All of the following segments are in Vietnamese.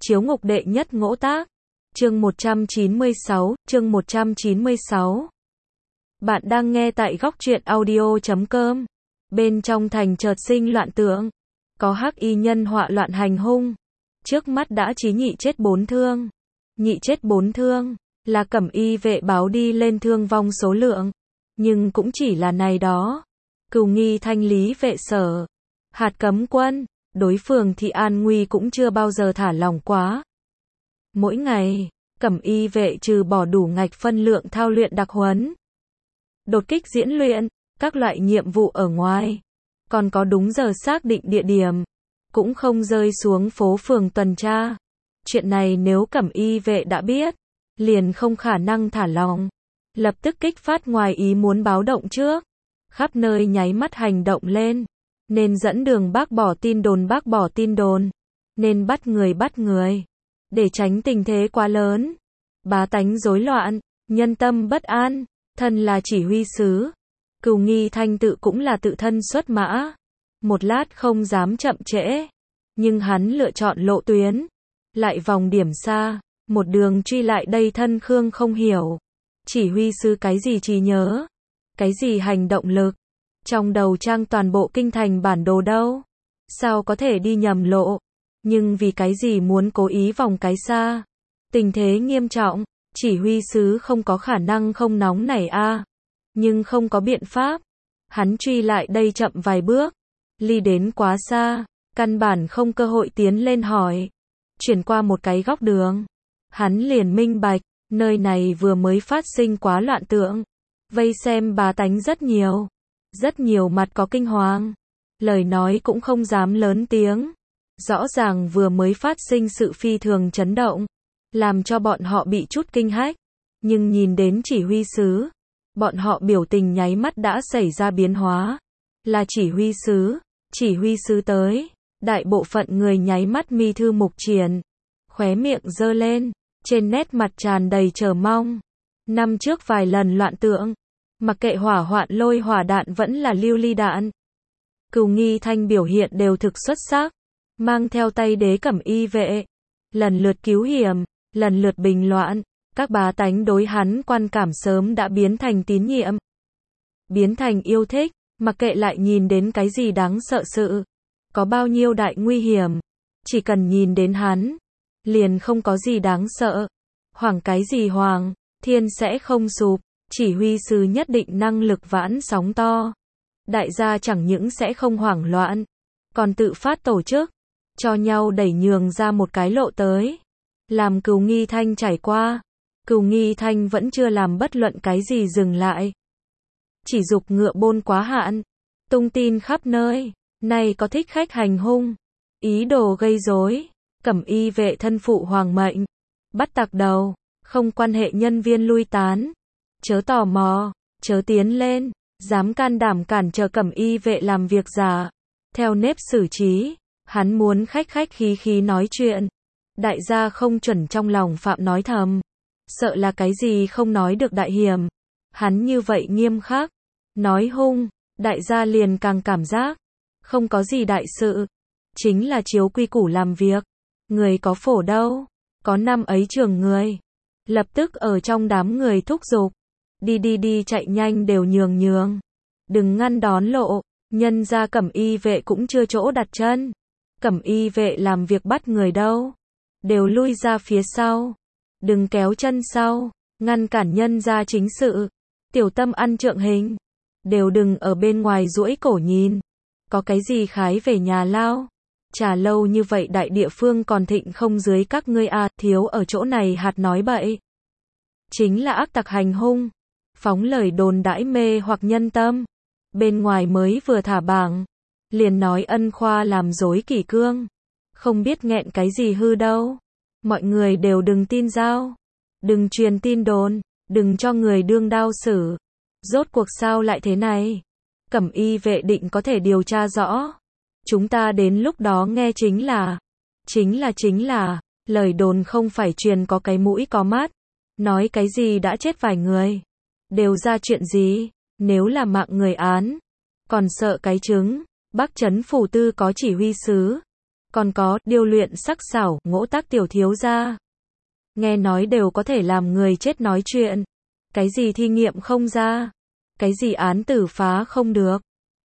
Chiếu ngục đệ nhất ngỗ tác. Chương 196, chương 196. Bạn đang nghe tại góc truyện audio.com. Bên trong thành chợt sinh loạn tượng. Có hắc y nhân họa loạn hành hung. Trước mắt đã chí nhị chết 4 thương. Nhị chết 4 thương, là cẩm y vệ báo đi lên thương vong số lượng. Nhưng cũng chỉ là này đó. Cửu nghi thanh lý vệ sở. Hạt cấm quân. Đối phường thị an nguy cũng chưa bao giờ thả lỏng quá. Mỗi ngày, cẩm y vệ trừ bỏ đủ ngạch phân lượng thao luyện đặc huấn, đột kích diễn luyện, các loại nhiệm vụ ở ngoài, còn có đúng giờ xác định địa điểm, cũng không rơi xuống phố phường tuần tra. Chuyện này nếu cẩm y vệ đã biết, liền không khả năng thả lỏng, lập tức kích phát ngoài ý muốn báo động trước, khắp nơi nháy mắt hành động lên. Nên dẫn đường bác bỏ tin đồn, nên bắt người, để tránh tình thế quá lớn, bá tánh rối loạn, nhân tâm bất an. Thân là chỉ huy sứ, Cửu Nghi Thanh tự cũng là tự thân xuất mã, một lát không dám chậm trễ, nhưng hắn lựa chọn lộ tuyến, lại vòng điểm xa, một đường truy lại đây. Thân Khương không hiểu, chỉ huy sứ cái gì trí nhớ, cái gì hành động lực, trong đầu trang toàn bộ kinh thành bản đồ đâu, sao có thể đi nhầm lộ, nhưng vì cái gì muốn cố ý vòng cái xa. Tình thế nghiêm trọng, chỉ huy sứ không có khả năng không nóng nảy a, nhưng không có biện pháp. Hắn truy lại đây chậm vài bước, ly đến quá xa, căn bản không cơ hội tiến lên hỏi. Chuyển qua một cái góc đường, hắn liền minh bạch, nơi này vừa mới phát sinh quá loạn tượng, vây xem bá tánh rất nhiều mặt có kinh hoàng, lời nói cũng không dám lớn tiếng. Rõ ràng vừa mới phát sinh sự phi thường chấn động, làm cho bọn họ bị chút kinh hách, nhưng nhìn đến chỉ huy sứ, bọn họ biểu tình nháy mắt đã xảy ra biến hóa. Là chỉ huy sứ tới, đại bộ phận người nháy mắt mi thư mục triển, khóe miệng giơ lên, trên nét mặt tràn đầy chờ mong. Năm trước vài lần loạn tượng, mặc kệ hỏa hoạn lôi hỏa đạn vẫn là lưu ly đạn, Cửu Nghi Thanh biểu hiện đều thực xuất sắc, mang theo tay đế cẩm y vệ, lần lượt cứu hiểm, lần lượt bình loạn, các bá tánh đối hắn quan cảm sớm đã biến thành tín nhiệm, biến thành yêu thích, mặc kệ lại nhìn đến cái gì đáng sợ sự, có bao nhiêu đại nguy hiểm, chỉ cần nhìn đến hắn, liền không có gì đáng sợ. Hoảng cái gì hoảng, thiên sẽ không sụp, chỉ huy sứ nhất định năng lực vãn sóng to. Đại gia chẳng những sẽ không hoảng loạn, còn tự phát tổ chức, cho nhau đẩy nhường ra một cái lộ tới, làm Cửu Nghi Thanh trải qua. Cửu Nghi Thanh vẫn chưa làm bất luận cái gì dừng lại, chỉ giục ngựa bôn quá hạn, tung tin khắp nơi, này có thích khách hành hung, ý đồ gây rối, cẩm y vệ thân phụ hoàng mệnh, bắt tặc đầu, không quan hệ nhân viên lui tán, chớ tò mò, chớ tiến lên, dám can đảm cản trở cẩm y vệ làm việc giả, theo nếp xử trí. Hắn muốn khách khí nói chuyện, đại gia không chuẩn trong lòng phạm nói thầm, sợ là cái gì không nói được đại hiểm. Hắn như vậy nghiêm khắc, nói hung, đại gia liền càng cảm giác không có gì đại sự, chính là chiếu quy củ làm việc. Người có phổ đâu, có năm ấy trường người, lập tức ở trong đám người thúc giục, đi chạy nhanh đều nhường, đừng ngăn đón lộ, nhân ra cẩm y vệ cũng chưa chỗ đặt chân. Cẩm y vệ làm việc bắt người đâu, đều lui ra phía sau, đừng kéo chân sau, ngăn cản nhân ra chính sự. Tiểu tâm ăn trượng hình, đều đừng ở bên ngoài duỗi cổ nhìn, có cái gì khái về nhà lao. Trả lâu như vậy đại địa phương còn thịnh không dưới các ngươi à, thiếu ở chỗ này hạt nói bậy. Chính là ác tặc hành hung, phóng lời đồn đãi mê hoặc nhân tâm. Bên ngoài mới vừa thả bảng, liền nói Ân Khoa làm rối kỷ cương, không biết nghẹn cái gì hư đâu. Mọi người đều đừng tin giao, đừng truyền tin đồn, đừng cho người đương đao xử. Rốt cuộc sao lại thế này? Cẩm y vệ định có thể điều tra rõ. Chúng ta đến lúc đó nghe chính là, lời đồn không phải truyền có cái mũi có mắt. Nói cái gì đã chết vài người, đều ra chuyện gì, nếu là mạng người án, còn sợ cái trứng. Bắc Trấn Phủ Tư có chỉ huy sứ, Còn có, điêu luyện sắc sảo, ngỗ tác tiểu thiếu gia. Nghe nói đều có thể làm người chết nói chuyện. Cái gì thi nghiệm không ra? Cái gì án tử phá không được?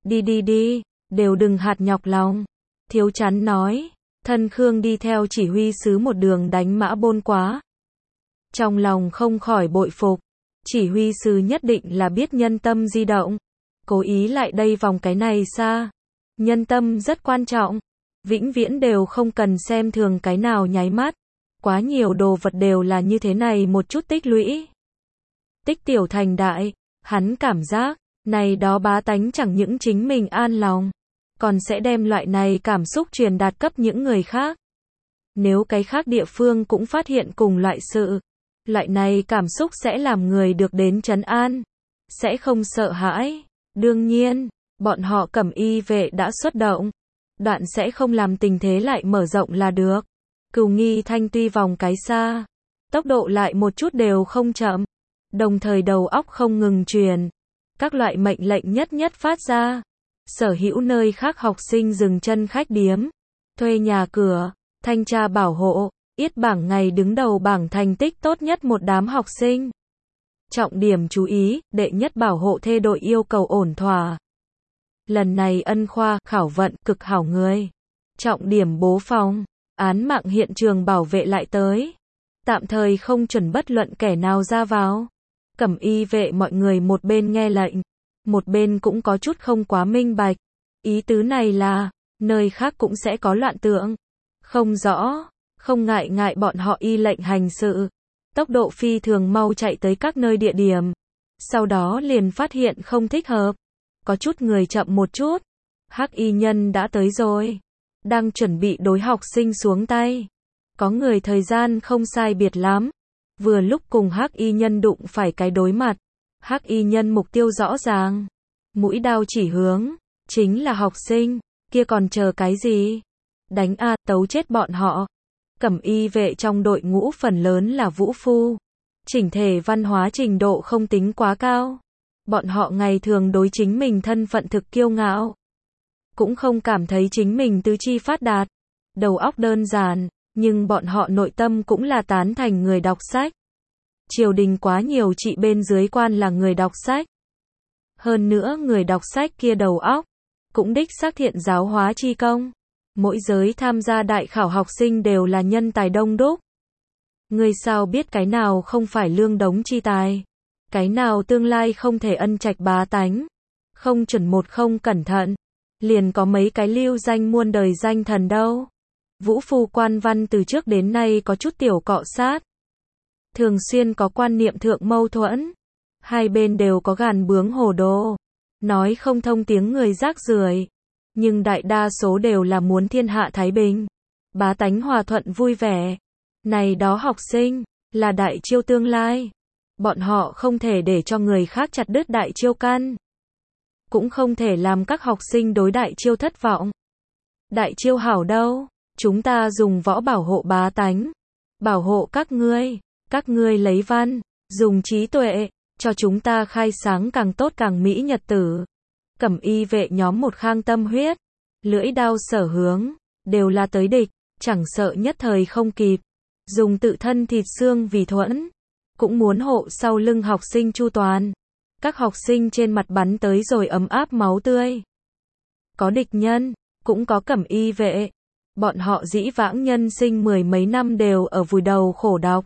Đi, đều đừng hạt nhọc lòng. Thiếu Chắn nói, thân Khương đi theo chỉ huy sứ một đường đánh Mã Bôn quá. Trong lòng không khỏi bội phục, chỉ huy sứ nhất định là biết nhân tâm di động. Cố ý lại đây vòng cái này xa. Nhân tâm rất quan trọng. Vĩnh viễn đều không cần xem thường cái nào nháy mắt. Quá nhiều đồ vật đều là như thế này một chút tích lũy. Tích tiểu thành đại, hắn cảm giác, này đó bá tánh chẳng những chính mình an lòng, còn sẽ đem loại này cảm xúc truyền đạt cấp những người khác. Nếu cái khác địa phương cũng phát hiện cùng loại sự, loại này cảm xúc sẽ làm người được đến trấn an, sẽ không sợ hãi. Đương nhiên, bọn họ Cẩm Y vệ đã xuất động, đoạn sẽ không làm tình thế lại mở rộng là được. Cửu Nghi Thanh tuy vòng cái xa, tốc độ lại một chút đều không chậm, đồng thời đầu óc không ngừng truyền, các loại mệnh lệnh nhất nhất phát ra. Sở hữu nơi khác học sinh dừng chân khách điếm, thuê nhà cửa, thanh tra bảo hộ, yết bảng ngày đứng đầu bảng thành tích tốt nhất một đám học sinh. Trọng điểm chú ý, đệ nhất bảo hộ thê đội yêu cầu ổn thỏa. Lần này ân khoa, khảo vận, cực hảo người. Trọng điểm bố phòng, án mạng hiện trường bảo vệ lại tới. Tạm thời không chuẩn bất luận kẻ nào ra vào. Cẩm Y vệ mọi người một bên nghe lệnh, một bên cũng có chút không quá minh bạch. Ý tứ này là, nơi khác cũng sẽ có loạn tượng. Không rõ, không ngại bọn họ y lệnh hành sự. Tốc độ phi thường mau chạy tới các nơi địa điểm. Sau đó liền phát hiện không thích hợp. Có chút người chậm một chút. Hắc y nhân đã tới rồi. Đang chuẩn bị đối học sinh xuống tay. Có người thời gian không sai biệt lắm. Vừa lúc cùng Hắc y nhân đụng phải cái đối mặt. Hắc y nhân mục tiêu rõ ràng. Mũi đao chỉ hướng. Chính là học sinh. Kia còn chờ cái gì? Đánh a, tấu chết bọn họ. Cẩm Y vệ trong đội ngũ phần lớn là vũ phu. Chỉnh thể văn hóa trình độ không tính quá cao. Bọn họ ngày thường đối chính mình thân phận thực kiêu ngạo. Cũng không cảm thấy chính mình tứ chi phát đạt. Đầu óc đơn giản, nhưng bọn họ nội tâm cũng là tán thành người đọc sách. Triều đình quá nhiều trị bên dưới quan là người đọc sách. Hơn nữa người đọc sách kia đầu óc, cũng đích xác thiện giáo hóa chi công. Mỗi giới tham gia đại khảo học sinh đều là nhân tài đông đúc. Người sao biết cái nào không phải lương đống chi tài? Cái nào tương lai không thể ân trạch bá tánh? Không chuẩn một không cẩn thận, liền có mấy cái lưu danh muôn đời danh thần đâu. Vũ phu quan văn từ trước đến nay có chút tiểu cọ sát. Thường xuyên có quan niệm thượng mâu thuẫn. Hai bên đều có gàn bướng hồ đồ. Nói không thông tiếng người rác rưởi. Nhưng đại đa số đều là muốn thiên hạ thái bình. Bá tánh hòa thuận vui vẻ. Này đó học sinh, là đại chiêu tương lai. Bọn họ không thể để cho người khác chặt đứt đại chiêu căn. Cũng không thể làm các học sinh đối đại chiêu thất vọng. Đại chiêu hảo đâu, chúng ta dùng võ bảo hộ bá tánh. Bảo hộ các ngươi lấy văn, dùng trí tuệ, cho chúng ta khai sáng càng tốt càng mỹ nhật tử. Cẩm Y vệ nhóm một khang tâm huyết, lưỡi đao sở hướng, đều là tới địch, chẳng sợ nhất thời không kịp. Dùng tự thân thịt xương vì thuẫn, cũng muốn hộ sau lưng học sinh chu toàn. Các học sinh trên mặt bắn tới rồi ấm áp máu tươi. Có địch nhân, cũng có Cẩm Y vệ. Bọn họ dĩ vãng nhân sinh mười mấy năm đều ở vùi đầu khổ đọc.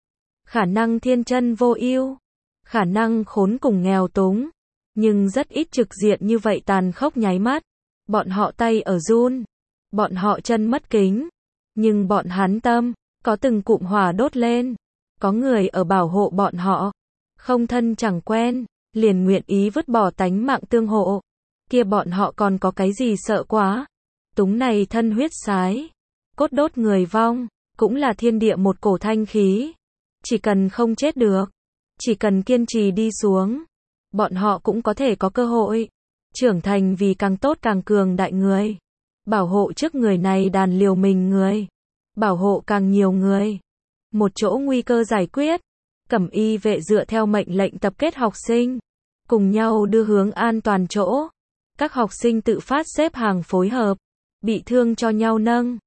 Khả năng thiên chân vô ưu, khả năng khốn cùng nghèo túng, nhưng rất ít trực diện như vậy tàn khốc nháy mắt. Bọn họ tay ở run, bọn họ chân mất kính, nhưng bọn hắn tâm, có từng cụm hỏa đốt lên. Có người ở bảo hộ bọn họ, không thân chẳng quen, liền nguyện ý vứt bỏ tánh mạng tương hộ. Kia bọn họ còn có cái gì sợ quá? Túng này thân huyết sái, cốt đốt người vong, cũng là thiên địa một cổ thanh khí. Chỉ cần không chết được, chỉ cần kiên trì đi xuống, bọn họ cũng có thể có cơ hội trưởng thành vì càng tốt càng cường đại người. Bảo hộ trước người này đàn liều mình người, bảo hộ càng nhiều người. Một chỗ nguy cơ giải quyết, Cẩm Y vệ dựa theo mệnh lệnh tập kết học sinh, cùng nhau đưa hướng an toàn chỗ. Các học sinh tự phát xếp hàng phối hợp, bị thương cho nhau nâng.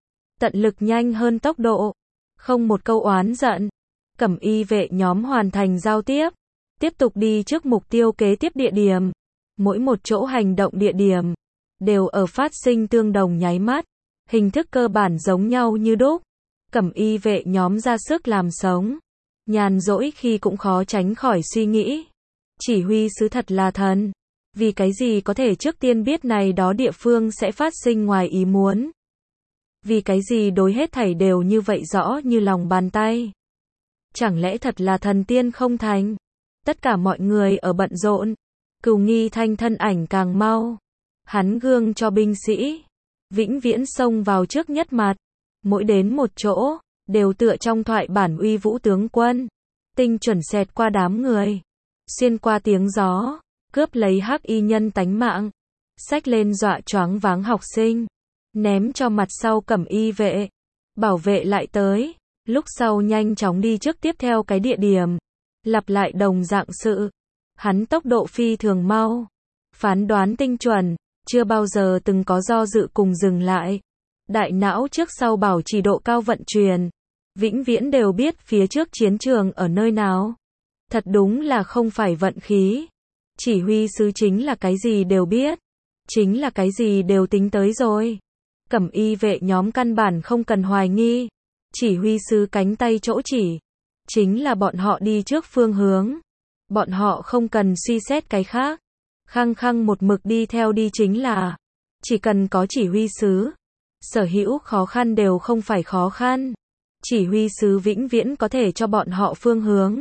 tận lực nhanh hơn tốc độ. Không một câu oán giận. Cẩm y vệ nhóm hoàn thành giao tiếp. Tiếp tục đi trước mục tiêu kế tiếp địa điểm. Mỗi một chỗ hành động địa điểm đều ở phát sinh tương đồng nháy mắt. Hình thức cơ bản giống nhau như đúc. Cẩm y vệ nhóm ra sức làm sống. Nhàn rỗi khi cũng khó tránh khỏi suy nghĩ. Chỉ huy sứ thật là thần. Vì cái gì có thể trước tiên biết này đó địa phương sẽ phát sinh ngoài ý muốn. Vì cái gì đối hết thảy đều như vậy rõ như lòng bàn tay. Chẳng lẽ thật là thần tiên không thành? Tất cả mọi người ở bận rộn. Cửu Nghi Thanh thân ảnh càng mau. Hắn gương cho binh sĩ. Vĩnh viễn xông vào trước nhất mặt. Mỗi đến một chỗ, đều tựa trong thoại bản uy vũ tướng quân. Tinh chuẩn xẹt qua đám người. Xuyên qua tiếng gió. Cướp lấy hắc y nhân tánh mạng. Xách lên dọa choáng váng học sinh. Ném cho mặt sau cẩm y vệ. Bảo vệ lại tới. Lúc sau nhanh chóng đi trước tiếp theo cái địa điểm. Lặp lại đồng dạng sự. Hắn tốc độ phi thường mau. Phán đoán tinh chuẩn. Chưa bao giờ từng có do dự cùng dừng lại. Đại não trước sau bảo trì độ cao vận chuyển. Vĩnh viễn đều biết phía trước chiến trường ở nơi nào. Thật đúng là không phải vận khí. Chỉ huy sứ chính là cái gì đều biết. Chính là cái gì đều tính tới rồi. Cẩm y vệ nhóm căn bản không cần hoài nghi. Chỉ huy sứ cánh tay chỗ chỉ. Chính là bọn họ đi trước phương hướng. Bọn họ không cần suy xét cái khác. Khăng khăng một mực đi theo đi chính là. Chỉ cần có chỉ huy sứ. Sở hữu khó khăn đều không phải khó khăn. Chỉ huy sứ vĩnh viễn có thể cho bọn họ phương hướng.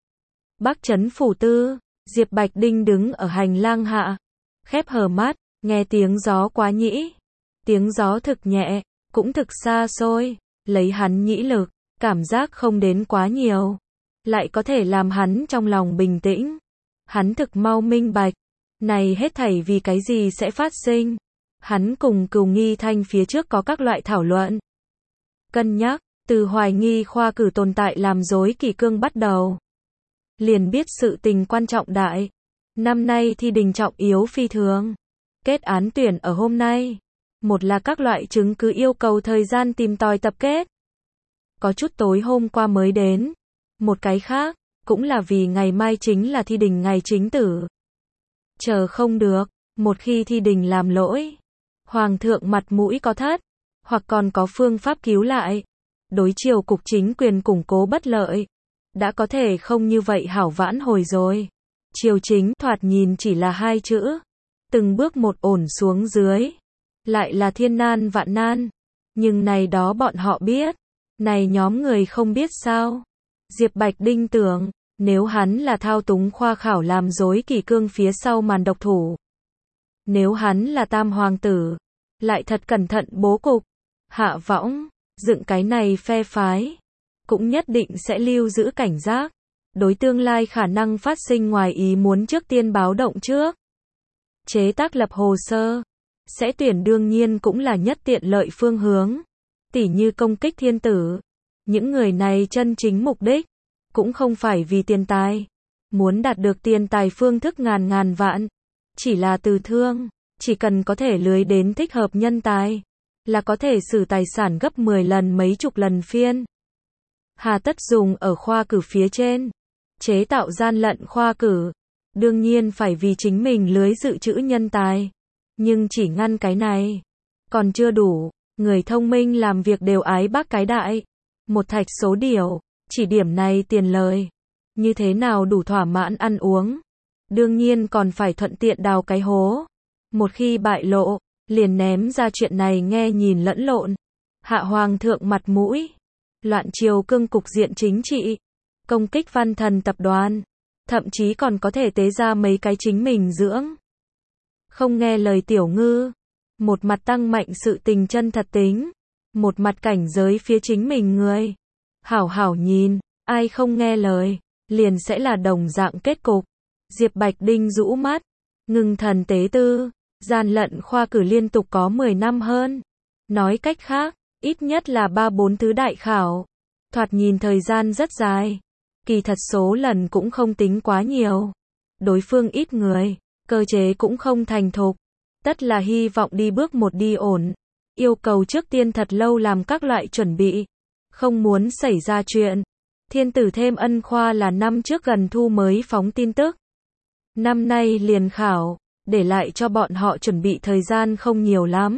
Bắc Trấn phủ tư. Diệp Bạch Đinh đứng ở hành lang hạ. Khép hờ mắt. Nghe tiếng gió quá nhĩ. Tiếng gió thực nhẹ. Cũng thực xa xôi. Lấy hắn nhĩ lực. Cảm giác không đến quá nhiều. Lại có thể làm hắn trong lòng bình tĩnh. Hắn thực mau minh bạch. Này hết thảy vì cái gì sẽ phát sinh. Hắn cùng Cửu Nghi Thanh phía trước có các loại thảo luận. Cân nhắc. Từ hoài nghi khoa cử tồn tại làm rối kỷ cương bắt đầu. Liền biết sự tình quan trọng đại. Năm nay thi đình trọng yếu phi thường. Kết án tuyển ở hôm nay. Một là các loại chứng cứ yêu cầu thời gian tìm tòi tập kết. Có chút tối hôm qua mới đến. Một cái khác, cũng là vì ngày mai chính là thi đình ngày chính tử. Chờ không được, một khi thi đình làm lỗi. Hoàng thượng mặt mũi có thất. Hoặc còn có phương pháp cứu lại. Đối triều cục chính quyền củng cố bất lợi. Đã có thể không như vậy hảo vãn hồi rồi. Triều chính thoạt nhìn chỉ là hai chữ. Từng bước một ổn xuống dưới. Lại là thiên nan vạn nan. Nhưng này đó bọn họ biết. Này nhóm người không biết sao. Diệp Bạch Đinh tưởng, nếu hắn là thao túng khoa khảo làm rối kỷ cương phía sau màn độc thủ. Nếu hắn là tam hoàng tử. Lại thật cẩn thận bố cục. Hạ võng, dựng cái này phe phái. Cũng nhất định sẽ lưu giữ cảnh giác. Đối tương lai khả năng phát sinh ngoài ý muốn trước tiên báo động trước. Chế tác lập hồ sơ. Sẽ tuyển đương nhiên cũng là nhất tiện lợi phương hướng. Tỉ như công kích thiên tử. Những người này chân chính mục đích. Cũng không phải vì tiền tài. Muốn đạt được tiền tài phương thức ngàn vạn. Chỉ là từ thương. Chỉ cần có thể lưới đến thích hợp nhân tài. Là có thể sử tài sản gấp 10 lần mấy chục lần phiên. Hà tất dùng ở khoa cử phía trên. Chế tạo gian lận khoa cử. Đương nhiên phải vì chính mình lưới dự trữ nhân tài. Nhưng chỉ ngăn cái này. Còn chưa đủ. Người thông minh làm việc đều ái bác cái đại. Một thạch số điều. Chỉ điểm này tiền lời. Như thế nào đủ thỏa mãn ăn uống. Đương nhiên còn phải thuận tiện đào cái hố. Một khi bại lộ. Liền ném ra chuyện này nghe nhìn lẫn lộn. Hạ hoàng thượng mặt mũi. Loạn triều cương cục diện chính trị. Công kích văn thần tập đoàn. Thậm chí còn có thể tế ra mấy cái chính mình dưỡng. Không nghe lời tiểu ngư. Một mặt tăng mạnh sự tình chân thật tính. Một mặt cảnh giới phía chính mình người. Hảo hảo nhìn. Ai không nghe lời. Liền sẽ là đồng dạng kết cục. Diệp Bạch Đinh rũ mắt. Ngưng thần tế tư. Gian lận khoa cử liên tục có 10 năm hơn. Nói cách khác. Ít nhất là 3-4 thứ đại khảo. Thoạt nhìn thời gian rất dài. Kỳ thật số lần cũng không tính quá nhiều. Đối phương ít người. Cơ chế cũng không thành thục. Tất là hy vọng đi bước một đi ổn. yêu cầu trước tiên thật lâu làm các loại chuẩn bị, không muốn xảy ra chuyện. Thiên tử thêm ân khoa là năm trước gần thu mới phóng tin tức. Năm nay liền khảo, để lại cho bọn họ chuẩn bị thời gian không nhiều lắm.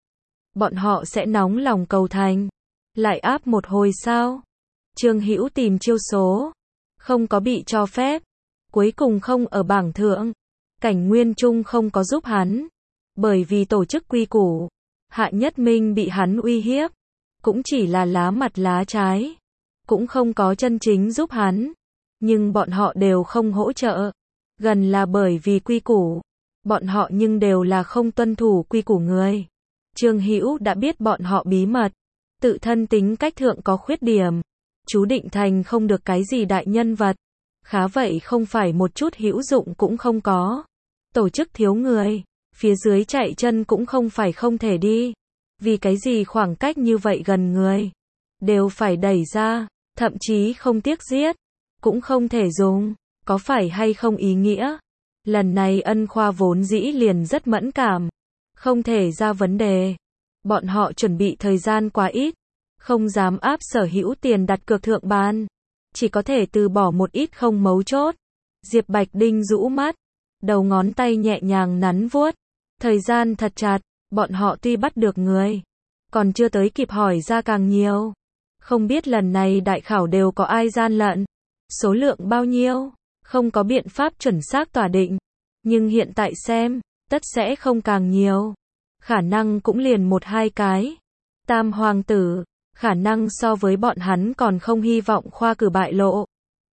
Bọn họ sẽ nóng lòng cầu thành. Lại áp một hồi sao? Trương Hữu tìm chiêu số. Không có bị cho phép. Cuối cùng không ở bảng thượng. Cảnh Nguyên Trung không có giúp hắn. Bởi vì tổ chức quy củ. Hạ Nhất Minh bị hắn uy hiếp. Cũng chỉ là lá mặt lá trái. Cũng không có chân chính giúp hắn. Nhưng bọn họ đều không hỗ trợ. Gần là bởi vì quy củ. Bọn họ nhưng đều là không tuân thủ quy củ người. Trương Hữu đã biết bọn họ bí mật. Tự thân tính cách thượng có khuyết điểm. Chú định thành không được cái gì đại nhân vật. Khá vậy không phải một chút hữu dụng cũng không có. Tổ chức thiếu người. Phía dưới chạy chân cũng không phải không thể đi. Vì cái gì khoảng cách như vậy gần người. Đều phải đẩy ra. Thậm chí không tiếc giết. Cũng không thể dùng. Có phải hay không ý nghĩa. Lần này ân khoa vốn dĩ liền rất mẫn cảm. Không thể ra vấn đề. Bọn họ chuẩn bị thời gian quá ít. Không dám áp sở hữu tiền đặt cược thượng ban. Chỉ có thể từ bỏ một ít không mấu chốt. Diệp Bạch Đinh rũ mắt. Đầu ngón tay nhẹ nhàng nắn vuốt. Thời gian thật chặt. Bọn họ tuy bắt được người. Còn chưa tới kịp hỏi ra càng nhiều. Không biết lần này đại khảo đều có ai gian lận. Số lượng bao nhiêu. Không có biện pháp chuẩn xác tỏa định. Nhưng hiện tại xem. Tất sẽ không càng nhiều. Khả năng cũng liền 1-2 cái. Tam hoàng tử. Khả năng so với bọn hắn còn không hy vọng khoa cử bại lộ.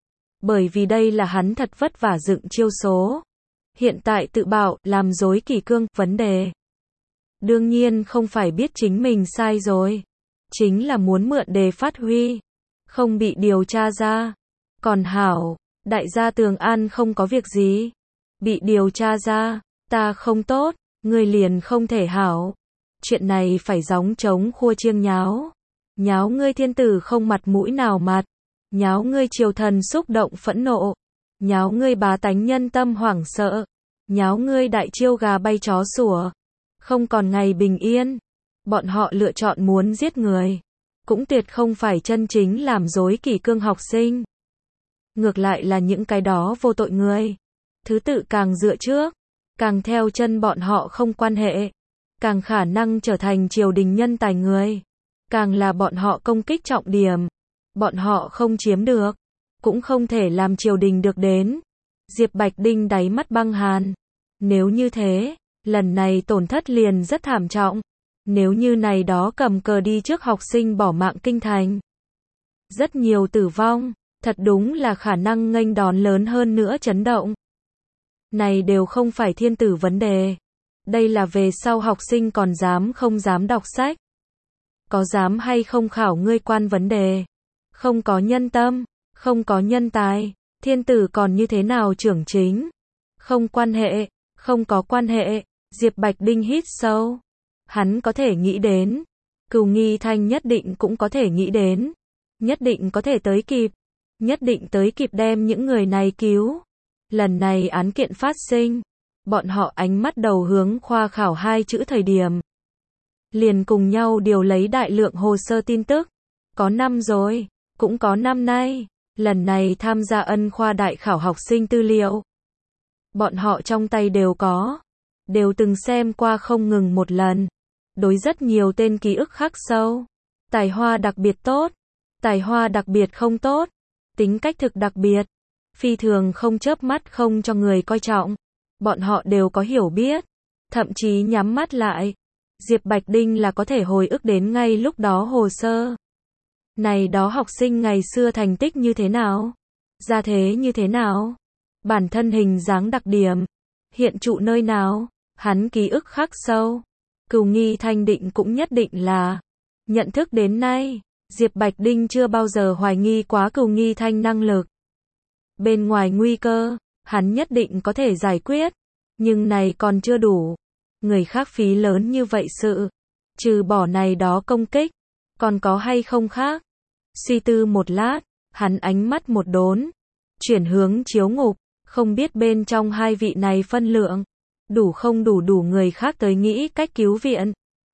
Bởi vì đây là hắn thật vất vả dựng chiêu số. Hiện tại tự bảo, làm dối kỷ cương, vấn đề. Đương nhiên không phải biết chính mình sai rồi. Chính là muốn mượn đề phát huy. Không bị điều tra ra. Còn hảo, đại gia Tường An không có việc gì. Bị điều tra ra, ta không tốt, ngươi liền không thể hảo. Chuyện này phải gióng trống khua chiêng nháo. Nháo ngươi thiên tử không mặt mũi nào mặt. Nháo ngươi triều thần xúc động phẫn nộ. Nháo ngươi bá tánh nhân tâm hoảng sợ. Nháo ngươi đại chiêu gà bay chó sủa. Không còn ngày bình yên. Bọn họ lựa chọn muốn giết người. Cũng tuyệt không phải chân chính làm dối kỷ cương học sinh. Ngược lại là những cái đó vô tội người. Thứ tự càng dựa trước. Càng theo chân bọn họ không quan hệ. Càng khả năng trở thành triều đình nhân tài người. Càng là bọn họ công kích trọng điểm. Bọn họ không chiếm được. Cũng không thể làm triều đình được đến. Diệp Bạch Đinh đáy mắt băng hàn. Nếu như thế, lần này tổn thất liền rất thảm trọng. Nếu như này đó cầm cờ đi trước học sinh bỏ mạng kinh thành. Rất nhiều tử vong. Thật đúng là khả năng nghênh đón lớn hơn nữa chấn động. Này đều không phải thiên tử vấn đề. Đây là về sau học sinh còn dám không dám đọc sách. Có dám hay không khảo ngươi quan vấn đề. Không có nhân tâm, không có nhân tài. Thiên tử còn như thế nào trưởng chính. Không quan hệ, không có quan hệ. Diệp Bạch Đinh hít sâu. Hắn có thể nghĩ đến. Cửu Nghi Thanh nhất định cũng có thể nghĩ đến. Nhất định có thể tới kịp. Nhất định tới kịp đem những người này cứu. Lần này án kiện phát sinh. Bọn họ ánh mắt đầu hướng khoa khảo 2 chữ thời điểm. Liền cùng nhau điều lấy đại lượng hồ sơ tin tức. Có năm rồi, cũng có năm nay. Lần này tham gia ân khoa đại khảo học sinh tư liệu. Bọn họ trong tay đều có. Đều từng xem qua không ngừng một lần. Đối rất nhiều tên ký ức khắc sâu. Tài hoa đặc biệt tốt. Tài hoa đặc biệt không tốt. Tính cách thực đặc biệt. Phi thường không chớp mắt không cho người coi trọng. Bọn họ đều có hiểu biết. Thậm chí nhắm mắt lại. Diệp Bạch Đinh là có thể hồi ức đến ngay lúc đó hồ sơ. Này đó học sinh ngày xưa thành tích như thế nào? Gia thế như thế nào? Bản thân hình dáng đặc điểm. Hiện trụ nơi nào? Hắn ký ức khắc sâu. Cửu Nghi Thanh định cũng nhất định là. Nhận thức đến nay, Diệp Bạch Đinh chưa bao giờ hoài nghi quá Cửu Nghi Thanh năng lực. Bên ngoài nguy cơ, hắn nhất định có thể giải quyết. Nhưng này còn chưa đủ. Người khác phí lớn như vậy sự. Trừ bỏ này đó công kích. Còn có hay không khác? Suy tư một lát, hắn ánh mắt một đốn. Chuyển hướng chiếu ngục. Không biết bên trong hai vị này phân lượng. Đủ không đủ người khác tới nghĩ cách cứu viện.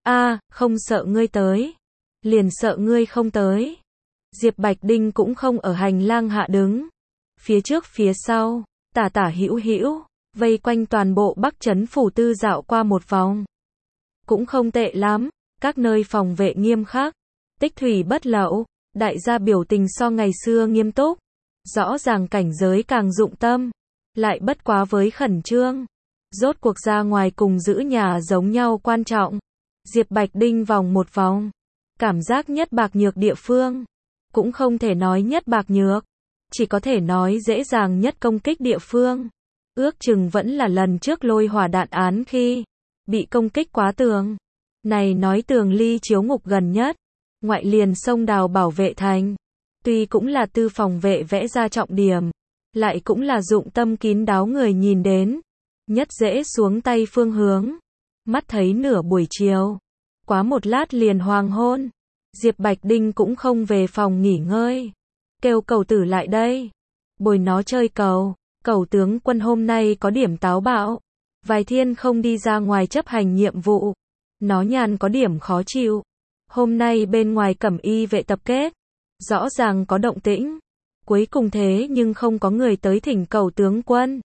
Không sợ ngươi tới, liền sợ ngươi không tới. Diệp Bạch Đinh cũng không ở hành lang hạ đứng, phía trước phía sau, tả tả hữu hữu, vây quanh toàn bộ Bắc Trấn phủ tư dạo qua một vòng. Cũng không tệ lắm, các nơi phòng vệ nghiêm khắc, tích thủy bất lậu, đại gia biểu tình so ngày xưa nghiêm túc, rõ ràng cảnh giới càng dụng tâm, lại bất quá với khẩn trương. Rốt cuộc ra ngoài cùng giữ nhà giống nhau quan trọng. Diệp Bạch Đinh vòng một vòng, cảm giác nhất bạc nhược địa phương, cũng không thể nói nhất bạc nhược, chỉ có thể nói dễ dàng nhất công kích địa phương. Ước chừng vẫn là lần trước lôi hỏa đạn án khi bị công kích quá tường. Này nói tường ly chiếu ngục gần nhất, ngoại liền sông đào bảo vệ thành. Tuy cũng là tư phòng vệ vẽ ra trọng điểm, lại cũng là dụng tâm kín đáo người nhìn đến. Nhất dễ xuống tay phương hướng. Mắt thấy nửa buổi chiều. Quá một lát liền hoàng hôn. Diệp Bạch Đinh cũng không về phòng nghỉ ngơi. Kêu Cẩu Tử lại đây. Bồi nó chơi cầu. Cẩu tướng quân hôm nay có điểm táo bạo. Vài thiên không đi ra ngoài chấp hành nhiệm vụ. Nó nhàn có điểm khó chịu. Hôm nay bên ngoài cẩm y vệ tập kết. Rõ ràng có động tĩnh. Cuối cùng thế nhưng không có người tới thỉnh Cẩu tướng quân.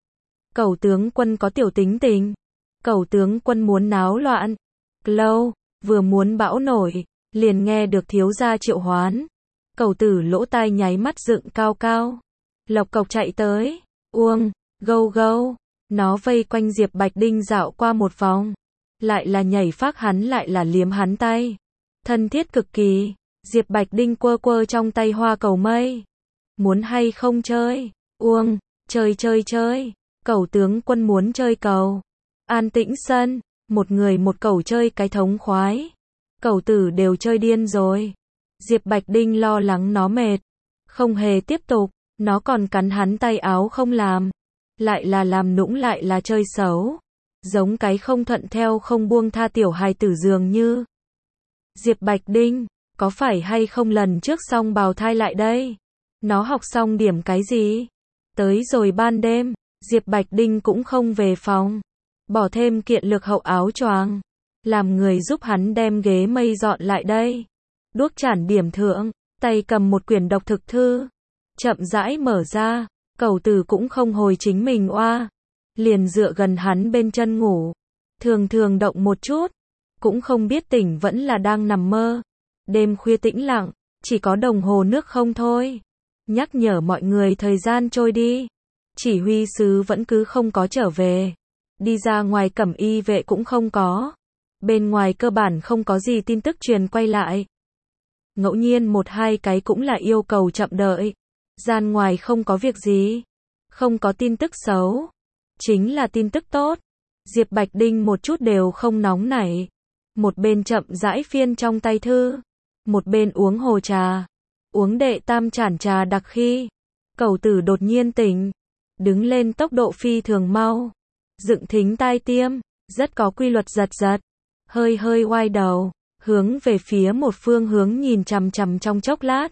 Cẩu tướng quân có tiểu tính tình. Cẩu tướng quân muốn náo loạn. Lâu, vừa muốn bão nổi, liền nghe được thiếu gia triệu hoán. Cẩu Tử lỗ tai nháy mắt dựng cao cao. Lộc cộc chạy tới. Uông, gâu gâu. Nó vây quanh Diệp Bạch Đinh dạo qua một vòng. Lại là nhảy phác hắn lại là liếm hắn tay. Thân thiết cực kỳ. Diệp Bạch Đinh quơ quơ trong tay hoa cầu mây. Muốn hay không chơi? Uông, chơi. Cẩu tướng quân muốn chơi cầu. An tĩnh sân, một người một cẩu chơi cái thống khoái. Cẩu Tử đều chơi điên rồi. Diệp Bạch Đinh lo lắng nó mệt. Không hề tiếp tục, nó còn cắn hắn tay áo không làm. Lại là làm nũng lại là chơi xấu. Giống cái không thuận theo không buông tha tiểu hài tử dường như. Diệp Bạch Đinh, có phải hay không lần trước xong bào thai lại đây? Nó học xong điểm cái gì? Tới rồi ban đêm. Diệp Bạch Đinh cũng không về phòng, bỏ thêm kiện lược hậu áo choàng, làm người giúp hắn đem ghế mây dọn lại đây. Đuốc chản điểm thượng, tay cầm một quyển độc thực thư, chậm rãi mở ra. Cẩu Tử cũng không hồi chính mình oa, liền dựa gần hắn bên chân ngủ, thường thường động một chút, cũng không biết tỉnh vẫn là đang nằm mơ. Đêm khuya tĩnh lặng, chỉ có đồng hồ nước không thôi, nhắc nhở mọi người thời gian trôi đi. Chỉ huy sứ vẫn cứ không có trở về. Đi ra ngoài cẩm y vệ cũng không có. Bên ngoài cơ bản không có gì tin tức truyền quay lại. Ngẫu nhiên một hai cái cũng là yêu cầu chậm đợi. Gian ngoài không có việc gì. Không có tin tức xấu. Chính là tin tức tốt. Diệp Bạch Đinh một chút đều không nóng nảy. Một bên chậm rãi phiên trong tay thư. Một bên uống hồ trà. Uống đệ tam chản trà đặc khi. Cẩu Tử đột nhiên tỉnh. Đứng lên tốc độ phi thường mau. Dựng thính tai tiêm, rất có quy luật giật. Hơi oai đầu, hướng về phía một phương hướng nhìn chằm chằm trong chốc lát.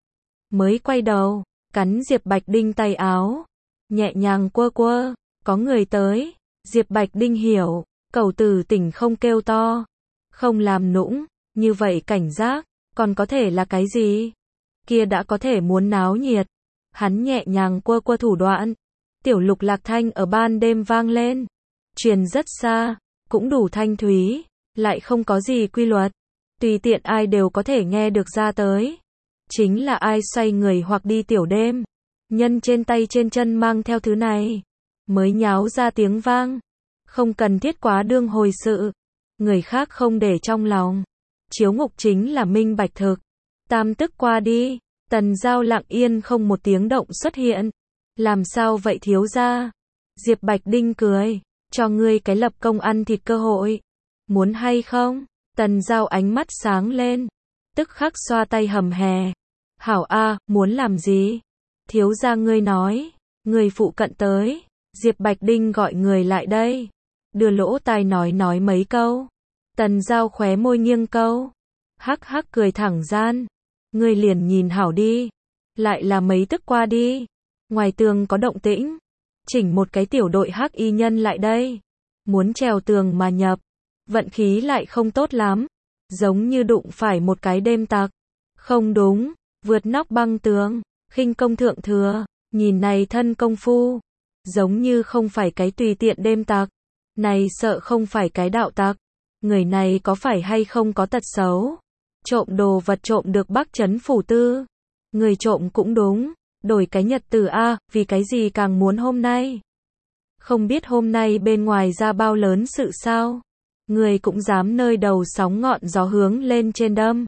Mới quay đầu, cắn Diệp Bạch Đinh tay áo. Nhẹ nhàng quơ, có người tới. Diệp Bạch Đinh hiểu, Cẩu Tử tỉnh không kêu to. Không làm nũng, như vậy cảnh giác, còn có thể là cái gì? Kia đã có thể muốn náo nhiệt. Hắn nhẹ nhàng quơ thủ đoạn. Tiểu lục lạc thanh ở ban đêm vang lên, truyền rất xa, cũng đủ thanh thúy, lại không có gì quy luật, tùy tiện ai đều có thể nghe được ra tới. Chính là ai xoay người hoặc đi tiểu đêm, nhân trên tay trên chân mang theo thứ này, mới nháo ra tiếng vang. Không cần thiết quá đương hồi sự, người khác không để trong lòng. Chiếu ngục chính là minh bạch thực. Tam tức qua đi, Tần Giao lặng yên không một tiếng động xuất hiện. Làm sao vậy thiếu gia? Diệp Bạch Đinh cười, cho ngươi cái lập công ăn thịt cơ hội. Muốn hay không? Tần Giao ánh mắt sáng lên, tức khắc xoa tay hầm hè. Hảo a, muốn làm gì? Thiếu gia ngươi nói, người phụ cận tới. Diệp Bạch Đinh gọi người lại đây, đưa lỗ tai nói mấy câu. Tần Giao khóe môi nghiêng câu, hắc hắc cười thẳng gian. Ngươi liền nhìn hảo đi. Lại là mấy tức qua đi. Ngoài tường có động tĩnh, chỉnh một cái tiểu đội hắc y nhân lại đây, muốn trèo tường mà nhập. Vận khí lại không tốt lắm. Giống như đụng phải một cái đêm tặc. Không đúng, vượt nóc băng tường, khinh công thượng thừa, nhìn này thân công phu. Giống như không phải cái tùy tiện đêm tặc. Này sợ không phải cái đạo tặc. Người này có phải hay không có tật xấu? Trộm đồ vật trộm được Bắc Trấn Phủ Tư. Người trộm cũng đúng. Đổi cái nhật tử a, vì cái gì càng muốn hôm nay? Không biết hôm nay bên ngoài ra bao lớn sự sao? Người cũng dám nơi đầu sóng ngọn gió hướng lên trên đâm.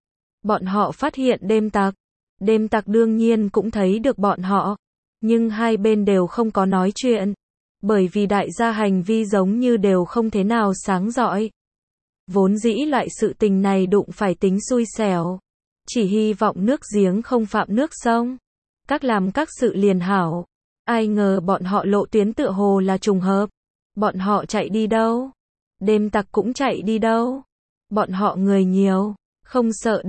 Bọn họ phát hiện đêm tặc. Đêm tặc đương nhiên cũng thấy được bọn họ. Nhưng hai bên đều không có nói chuyện. Bởi vì đại gia hành vi giống như đều không thế nào sáng rọi. Vốn dĩ loại sự tình này đụng phải tính xui xẻo. Chỉ hy vọng nước giếng không phạm nước sông. Các làm các sự liền hảo. Ai ngờ bọn họ lộ tuyến tựa hồ là trùng hợp. Bọn họ chạy đi đâu? Đêm tặc cũng chạy đi đâu? Bọn họ người nhiều, không sợ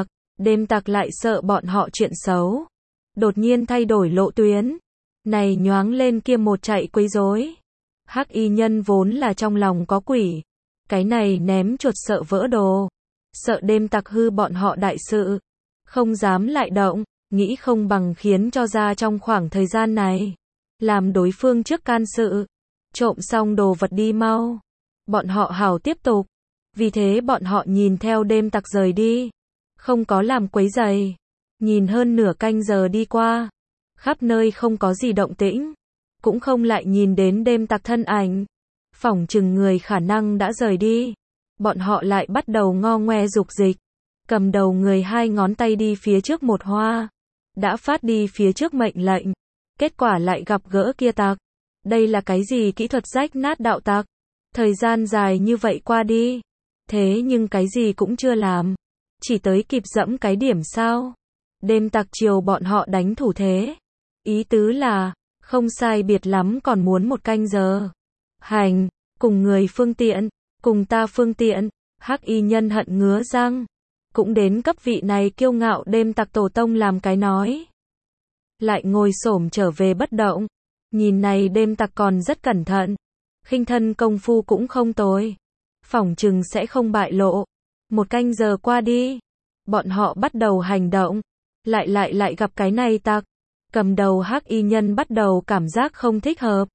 đêm tặc lại sợ bọn họ chuyện xấu. Đột nhiên thay đổi lộ tuyến. Này nhoáng lên kia một chạy quấy rối. Hắc y nhân vốn là trong lòng có quỷ. Cái này ném chuột sợ vỡ đồ. Sợ đêm tặc hư bọn họ đại sự. Không dám lại động, nghĩ không bằng khiến cho ra trong khoảng thời gian này. Làm đối phương trước can sự. Trộm xong đồ vật đi mau. Bọn họ hảo tiếp tục. Vì thế bọn họ nhìn theo đêm tặc rời đi. Không có làm quấy rầy. Nhìn hơn nửa canh giờ đi qua. Khắp nơi không có gì động tĩnh. Cũng không lại nhìn đến đêm tặc thân ảnh. Phỏng chừng người khả năng đã rời đi. Bọn họ lại bắt đầu ngo ngoe dục dịch. Cầm đầu người hai ngón tay đi phía trước một hoa. Đã phát đi phía trước mệnh lệnh. Kết quả lại gặp gỡ kia tặc. Đây là cái gì kỹ thuật rách nát đạo tặc? Thời gian dài như vậy qua đi. Thế nhưng cái gì cũng chưa làm. Chỉ tới kịp dẫm cái điểm sao. Đêm tặc chiều bọn họ đánh thủ thế. Ý tứ là, không sai biệt lắm còn muốn một canh giờ. Hành, cùng người phương tiện, cùng ta phương tiện. Hắc y nhân hận ngứa răng. Cũng đến cấp vị này kiêu ngạo đêm tặc tổ tông làm cái nói. Lại ngồi xổm trở về bất động. Nhìn này đêm tặc còn rất cẩn thận. Khinh thân công phu cũng không tồi. Phỏng chừng sẽ không bại lộ. Một canh giờ qua đi. Bọn họ bắt đầu hành động. Lại gặp cái này tặc. Cầm đầu hắc y nhân bắt đầu cảm giác không thích hợp.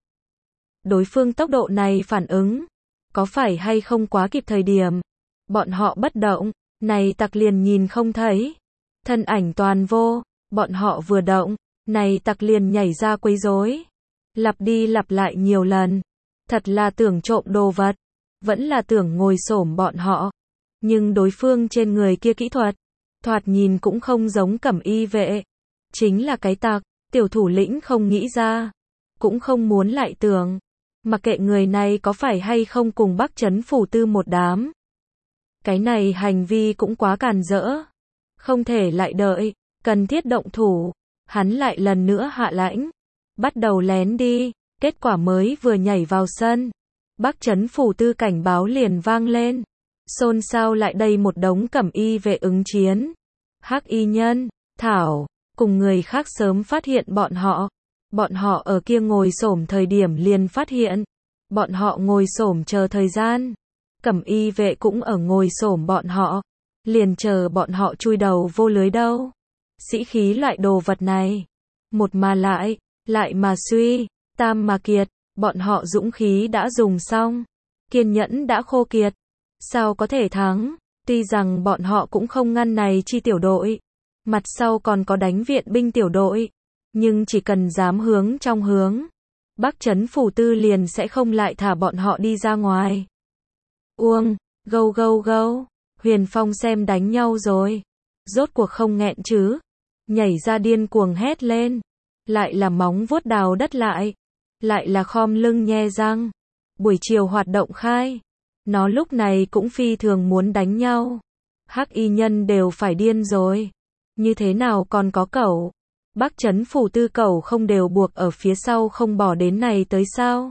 Đối phương tốc độ này phản ứng. Có phải hay không quá kịp thời điểm. Bọn họ bất động. Này tặc liền nhìn không thấy. Thân ảnh toàn vô. Bọn họ vừa động. Này tặc liền nhảy ra quấy rối. Lặp đi lặp lại nhiều lần. Thật là tưởng trộm đồ vật. Vẫn là tưởng ngồi xổm bọn họ. Nhưng đối phương trên người kia kỹ thuật. Thoạt nhìn cũng không giống cẩm y vệ. Chính là cái tặc. Tiểu thủ lĩnh không nghĩ ra. Cũng không muốn lại tưởng. Mặc kệ người này có phải hay không cùng Bắc Trấn Phủ Tư một đám. Cái này hành vi cũng quá càn rỡ. Không thể lại đợi. Cần thiết động thủ. Hắn lại lần nữa hạ lãnh. Bắt đầu lén đi. Kết quả mới vừa nhảy vào sân. Bắc Trấn Phủ Tư cảnh báo liền vang lên. Xôn xao lại đây một đống cẩm y vệ ứng chiến. Hắc y nhân, Thảo, cùng người khác sớm phát hiện bọn họ. Bọn họ ở kia ngồi xổm thời điểm liền phát hiện. Bọn họ ngồi xổm chờ thời gian. Cẩm y vệ cũng ở ngồi xổm bọn họ. Liền chờ bọn họ chui đầu vô lưới đâu. Sĩ khí loại đồ vật này. Một mà lại mà suy, tam mà kiệt. Bọn họ dũng khí đã dùng xong. Kiên nhẫn đã khô kiệt. Sao có thể thắng? Tuy rằng bọn họ cũng không ngăn này chi tiểu đội. Mặt sau còn có đánh viện binh tiểu đội. Nhưng chỉ cần dám hướng trong hướng. Bắc Trấn Phủ Tư liền sẽ không lại thả bọn họ đi ra ngoài. Uông, gâu. Huyền Phong xem đánh nhau rồi. Rốt cuộc không nghẹn chứ. Nhảy ra điên cuồng hét lên. Lại là móng vuốt đào đất lại là khom lưng nhe răng. Buổi chiều hoạt động khai. Nó lúc này cũng phi thường muốn đánh nhau. Hắc y nhân đều phải điên rồi. Như thế nào còn có cẩu? Bắc Trấn Phủ Tư cẩu không đều buộc ở phía sau không bỏ đến này tới sao?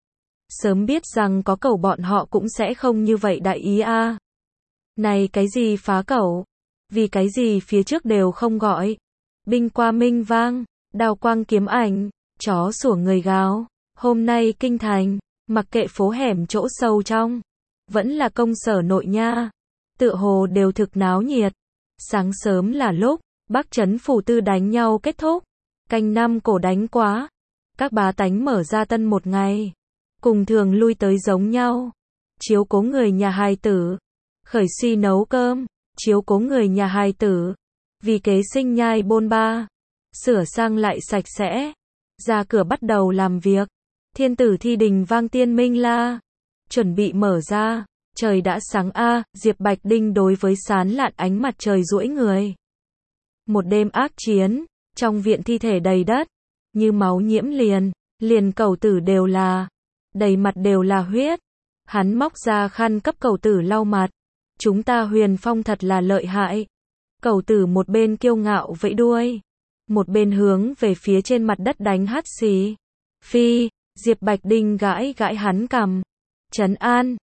Sớm biết rằng có cẩu bọn họ cũng sẽ không như vậy đại ý a. Này cái gì phá cẩu? Vì cái gì phía trước đều không gọi? Binh qua minh vang, đao quang kiếm ảnh, chó sủa người gào. Hôm nay kinh thành, mặc kệ phố hẻm chỗ sâu trong, Vẫn là công sở nội nha. Tựa hồ đều thực náo nhiệt. Sáng sớm là lúc Bắc Trấn Phủ Tư đánh nhau kết thúc. Canh năm cổ đánh quá. Các bá tánh mở ra tân một ngày. Cùng thường lui tới giống nhau. Chiếu cố người nhà hài tử. Khởi suy nấu cơm. Chiếu cố người nhà hài tử. Vì kế sinh nhai bôn ba. Sửa sang lại sạch sẽ. Ra cửa bắt đầu làm việc. Thiên tử thi đình vang tiên minh la. Chuẩn bị mở ra. Trời đã sáng a. Diệp Bạch Đinh đối với sán lạn ánh mặt trời duỗi người. Một đêm ác chiến. Trong viện thi thể đầy đất. Như máu nhiễm liền cẩu tử đều là. Đầy mặt đều là huyết. Hắn móc ra khăn cấp cẩu tử lau mặt. Chúng ta Huyền Phong thật là lợi hại. Cẩu tử một bên kiêu ngạo vẫy đuôi. Một bên hướng về phía trên mặt đất đánh hắt xì. Phi, Diệp Bạch Đinh gãi gãi hắn cằm. Trấn an,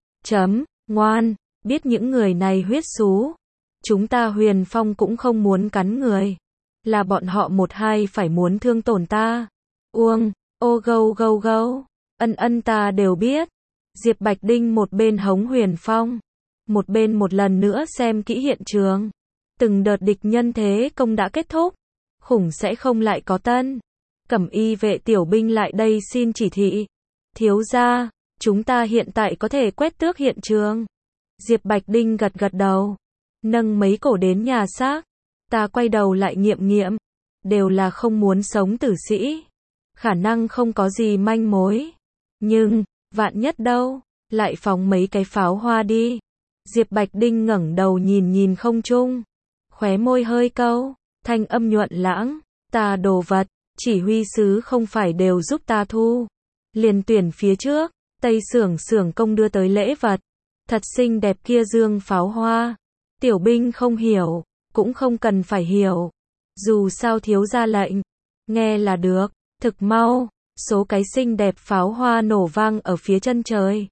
ngoan, biết những người này huyết xú. Chúng ta Huyền Phong cũng không muốn cắn người. Là bọn họ một hai phải muốn thương tổn ta. Uông, ô gâu, ân ta đều biết. Diệp Bạch Đinh một bên hống Huyền Phong. Một bên một lần nữa xem kỹ hiện trường. Từng đợt địch nhân thế công đã kết thúc. Khủng sẽ không lại có tân. Cẩm y vệ tiểu binh lại đây xin chỉ thị. Thiếu gia, chúng ta hiện tại có thể quét tước hiện trường. Diệp Bạch Đinh gật gật đầu. Nâng mấy cổ đến nhà xác. Ta quay đầu lại nghiệm. Đều là không muốn sống tử sĩ. Khả năng không có gì manh mối. Nhưng, vạn nhất đâu, lại phóng mấy cái pháo hoa đi. Diệp Bạch Đinh ngẩng đầu nhìn không trung. Khóe môi hơi câu, thanh âm nhuận lãng. Ta đồ vật, chỉ huy sứ không phải đều giúp ta thu. Liền tuyển phía trước, Tây xưởng công đưa tới lễ vật. Thật xinh đẹp kia dương pháo hoa. Tiểu binh không hiểu, cũng không cần phải hiểu. Dù sao thiếu ra lệnh, nghe là được. Thực mau, số cái xinh đẹp pháo hoa nổ vang ở phía chân trời.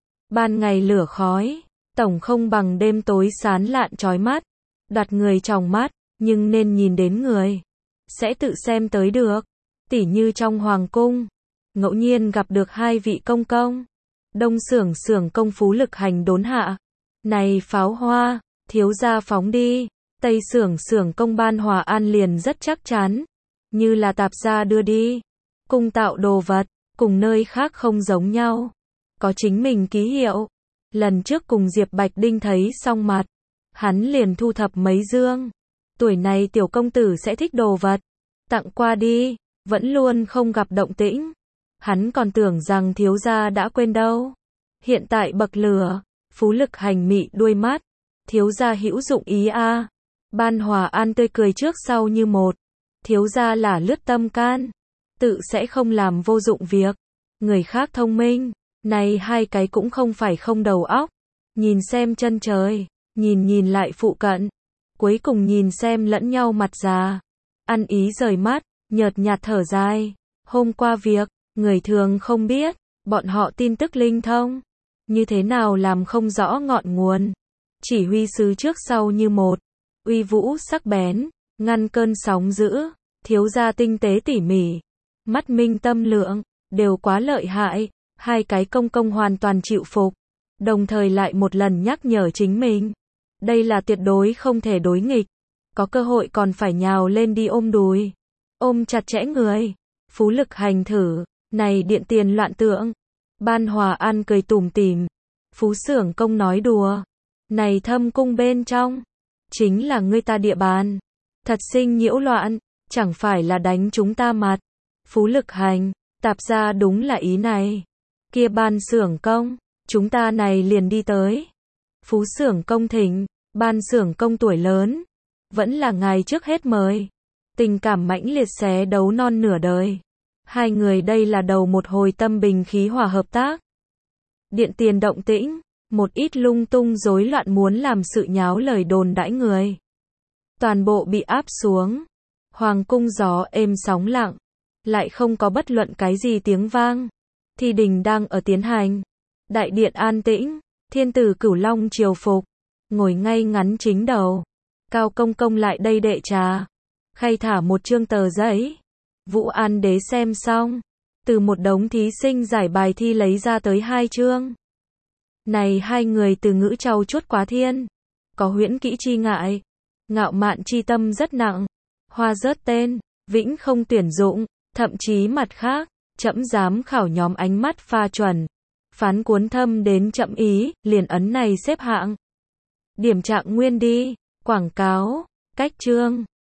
Ban ngày lửa khói, tổng không bằng đêm tối sán lạn chói mắt. Đoạt người trong mắt, nhưng nên nhìn đến người. Sẽ tự xem tới được. Tỉ như trong hoàng cung, ngẫu nhiên gặp được hai vị công công. Đông xưởng công Phú Lực Hành đốn hạ. Này pháo hoa, thiếu gia phóng đi. Tây xưởng công Ban Hòa An liền rất chắc chắn. Như là tạp gia đưa đi. Cung tạo đồ vật, cùng nơi khác không giống nhau. Có chính mình ký hiệu. Lần trước cùng Diệp Bạch Đinh thấy xong mặt. Hắn liền thu thập mấy dương. Tuổi này tiểu công tử sẽ thích đồ vật. Tặng qua đi, vẫn luôn không gặp động tĩnh. Hắn còn tưởng rằng thiếu gia đã quên đâu. Hiện tại bậc lửa, Phú Lực Hành mị đuôi mắt. Thiếu gia hữu dụng ý a. Ban Hòa An tươi cười trước sau như một. Thiếu gia là lướt tâm can. Tự sẽ không làm vô dụng việc. Người khác thông minh. Này hai cái cũng không phải không đầu óc. Nhìn xem chân trời. Nhìn lại phụ cận. Cuối cùng nhìn xem lẫn nhau mặt già. Ăn ý rời mắt. Nhợt nhạt thở dài. Hôm qua việc, người thường không biết. Bọn họ tin tức linh thông. Như thế nào làm không rõ ngọn nguồn. Chỉ huy sứ trước sau như một. Uy vũ sắc bén. Ngăn cơn sóng dữ. Thiếu gia tinh tế tỉ mỉ. Mắt minh tâm lượng. Đều quá lợi hại. Hai cái công hoàn toàn chịu phục. Đồng thời lại một lần nhắc nhở chính mình. Đây là tuyệt đối không thể đối nghịch. Có cơ hội còn phải nhào lên đi ôm đùi. Ôm chặt chẽ người. Phú Lực Hành thử. Này điện tiền loạn tượng. Ban Hòa An cười tủm tỉm. Phú xưởng công nói đùa. Này thâm cung bên trong. Chính là ngươi ta địa bàn. Thật sinh nhiễu loạn. Chẳng phải là đánh chúng ta mặt. Phú Lực Hành. Tạp ra đúng là ý này. Kia Ban xưởng công. Chúng ta này liền đi tới. Phú xưởng công thỉnh. Ban xưởng công tuổi lớn. Vẫn là ngài trước hết mời. Tình cảm mãnh liệt xé đấu non nửa đời. Hai người đây là đầu một hồi tâm bình khí hòa hợp tác. Điện tiền động tĩnh. Một ít lung tung rối loạn muốn làm sự nháo lời đồn đãi người. Toàn bộ bị áp xuống. Hoàng cung gió êm sóng lặng. Lại không có bất luận cái gì tiếng vang. Thi đình đang ở tiến hành. Đại điện an tĩnh. Thiên tử Cửu Long triều phục. Ngồi ngay ngắn chính đầu. Cao công công lại đây đệ trà. Khay thả một chương tờ giấy. Vũ An đế xem xong. Từ một đống thí sinh giải bài thi lấy ra tới 2 chương. Này hai người từ ngữ trau chuốt quá thiên. Có huyễn kỹ chi ngại. Ngạo mạn chi tâm rất nặng. Hoa rớt tên. Vĩnh không tuyển dụng. Thậm chí mặt khác. Trẫm giám khảo nhóm ánh mắt pha chuẩn. Phán cuốn thâm đến trẫm ý. Liền ấn này xếp hạng. Điểm trạng nguyên đi. Quảng cáo. Cách chương.